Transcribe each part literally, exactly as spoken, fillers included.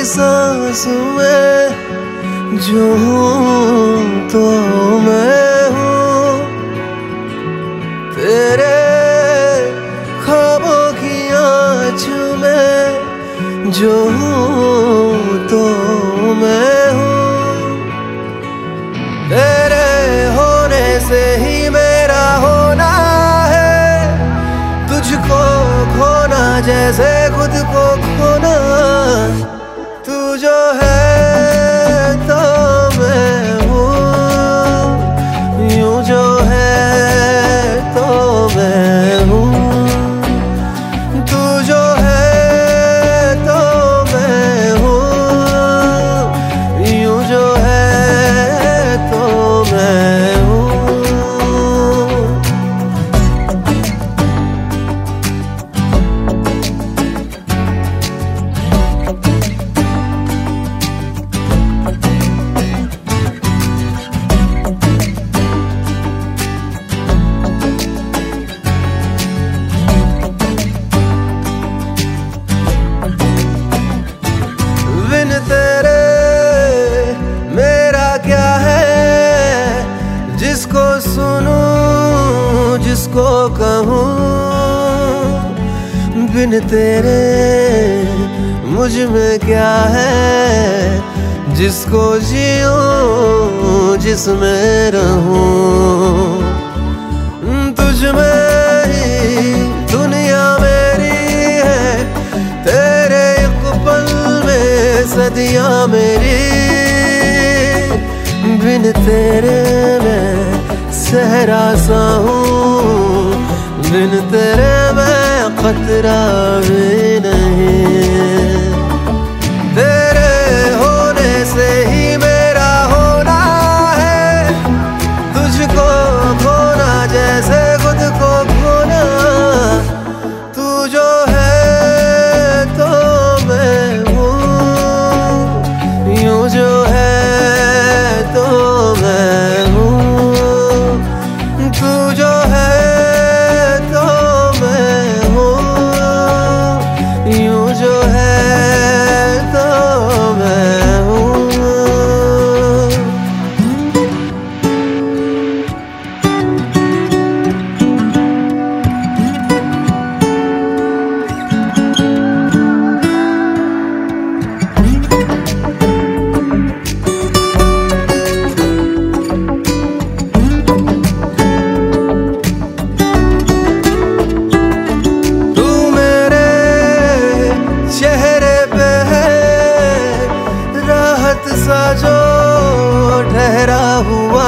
की सांस में जो हूँ तो मैं हूँ, तेरे ख्वाबों की आँच में जो हूँ तो मैं हूँ, तेरे होने से ही मेरा होना है, तुझको खोना जैसे खुद को खोना। तू जो है तो मैं हूँ, यूं जो है तो मैं हूँ, तू जो है तो मैं हूँ, यूं जो है तो मैं हूँ। बिन तेरे मेरा क्या है, जिसको सुनूं जिसको कहूँ, बिन तेरे मुझ में क्या है, जिसको जीऊं जिसमें रहूं। तुझ में ही दुनिया मेरी है, तेरे एक पल में सदियां मेरी, बिन तेरे मैं सहरा सा हूँ, बिन तेरे मैं खतरा भी नहीं। तेरे होने से ही मेरा होना है, तुझको खोना जैसे खुद को खोना। तू जो है तो मैं हूँ, यूं जो है तो मैं हूँ, तू जो है तो मैं हूँ, यूं जो है तो मैं हूँ। सा जो ठहरा हुआ,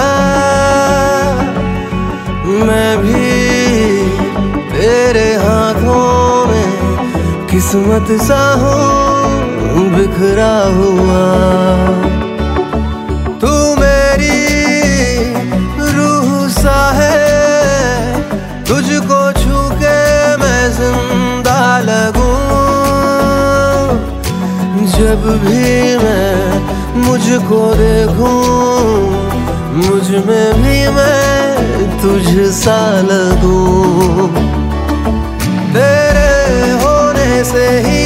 मैं भी तेरे हाथों में किस्मत सा हूँ बिखरा हुआ। तू मेरी रूह सा है, तुझको छू के मैं जिंदा लगूं। जब भी मैं मुझको देखूं, मुझ में भी मैं तुझ सा लगूं। तेरे होने से ही